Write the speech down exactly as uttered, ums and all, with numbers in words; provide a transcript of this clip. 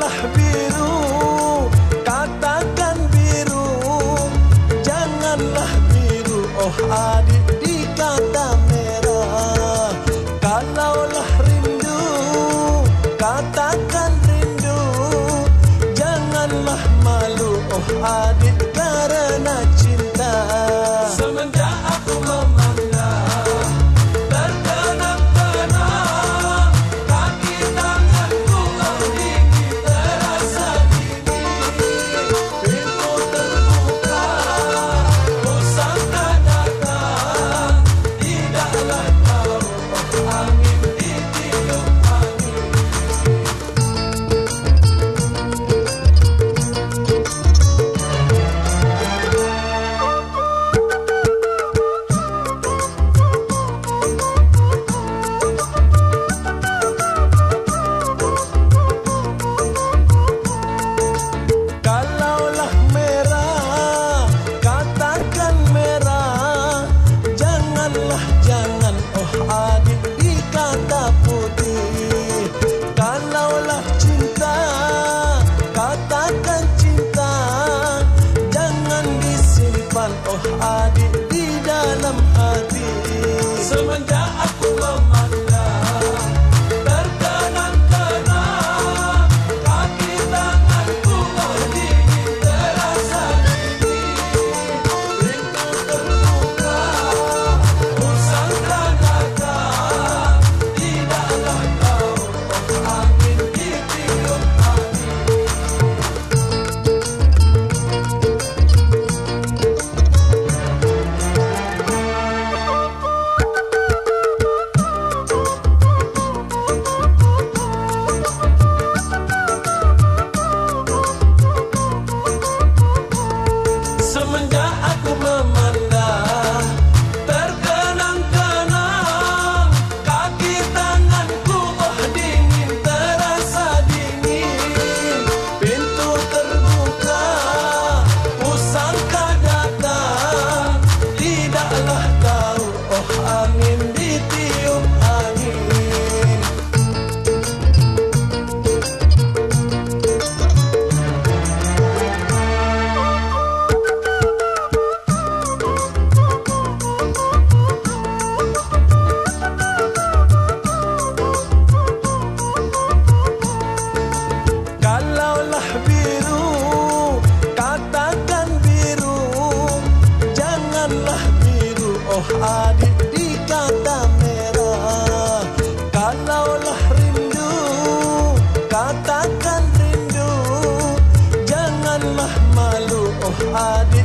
Kalaulah biru, katakan biru. Janganlah biru, oh adik, dikata merah. Kalaulah rindu, katakan rindu. Janganlah malu, oh adik, karena cinta. Semenjak aku memandang, terkenang-kenang, kaki tanganku dingin terasa dingin. Pintu terbuka, pusaka datang. Tidaklah tahu, oh angin ditiup angin. Kalaulah merah, katakan merah. Janganlah jangan, oh adik, dikata putih. Kalaulah cinta, katakan cinta. Jangan disimpan, oh adik, di dalam hati. Semenjak aku memandang, terkenang-kenang, kaki tanganku dingin terasa dingin. Pintu terbuka, pusaka datang. Tidaklah tahu, oh angin ditiup angin. Semenjak aku memandang, terkenang-kenang, kaki tanganku oh dingin terasa dingin. Pintu terbuka, pusaka datang. Tidaklah tahu, oh angin ditiup angin. Kalaulah biru, katakan biru. Janganlah biru, oh adik, dikata merah. Kalaulah rindu, katakan rindu. Janganlah malu, oh adik,